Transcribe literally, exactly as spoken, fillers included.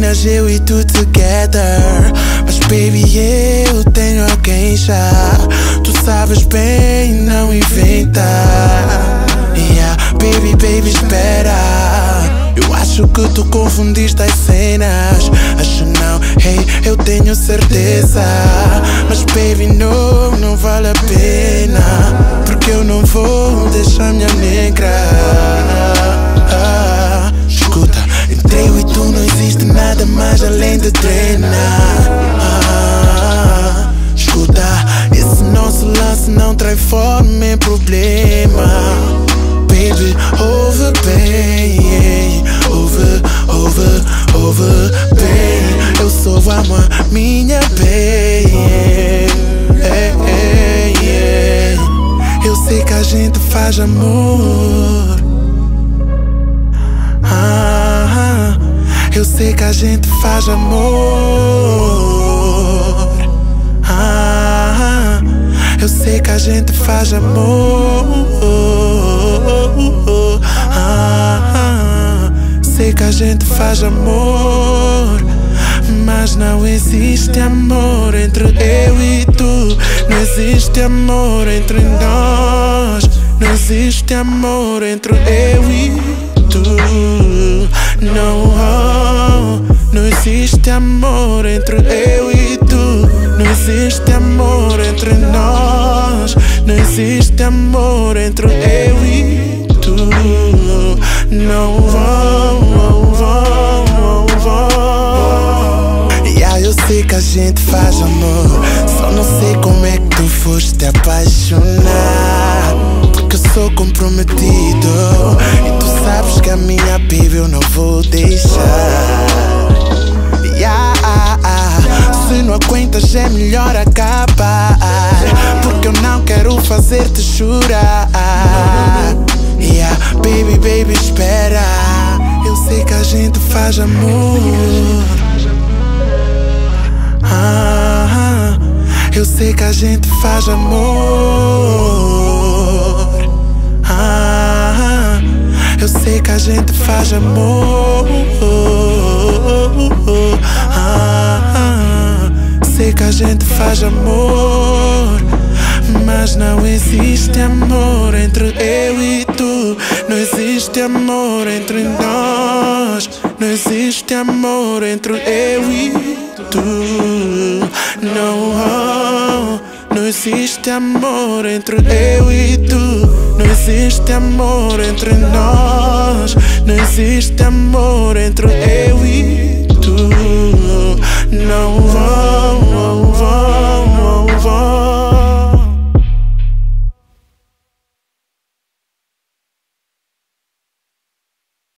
apenas eu e tu together. Mas baby, eu tenho alguém já. Tu sabes bem, não inventa. Yeah, baby, baby, espera. Eu acho que tu confundiste as cenas. Acho não, hey, eu tenho certeza. Mas baby, não, não vale a pena. Porque eu não vou deixar minha negra. ah, Escuta, entre eu e tu não existe nada mais além de treinar. ah, Escuta, esse nosso lance não traz fome em problema. Baby, ouve bem, ouve, ouve, ouve bem. Eu só amo a minha bem. Eu sei que a gente faz amor. ah, Eu sei que a gente faz amor. ah, Eu sei que a gente faz amor. Ah, sei que a gente faz amor, mas não existe amor entre eu e tu. Não existe amor entre nós. Não existe amor entre eu e tu. Não, oh, não existe amor entre eu e tu. Não existe amor entre nós. Não existe amor entre eu e tu. Não vou, vou, vou, vou. Yeah, eu sei que a gente faz amor, só não sei como é que tu foste apaixonar. Porque eu sou comprometido e tu sabes que a minha baby eu não vou deixar. Yeah, se não aguentas é melhor acabar, porque eu não quero fazer-te chorar. Yeah, baby, baby, espera. Eu sei que a gente faz amor. ah, Eu sei que a gente faz amor. ah, Eu sei que a gente faz amor. ah, Sei que a gente faz amor, mas não existe amor entre eu e tu. Não existe amor entre nós. Não existe amor entre eu e tu. Não, oh, não existe amor entre eu e tu. Não existe amor entre nós. Não existe amor entre eu e tu. Não, oh,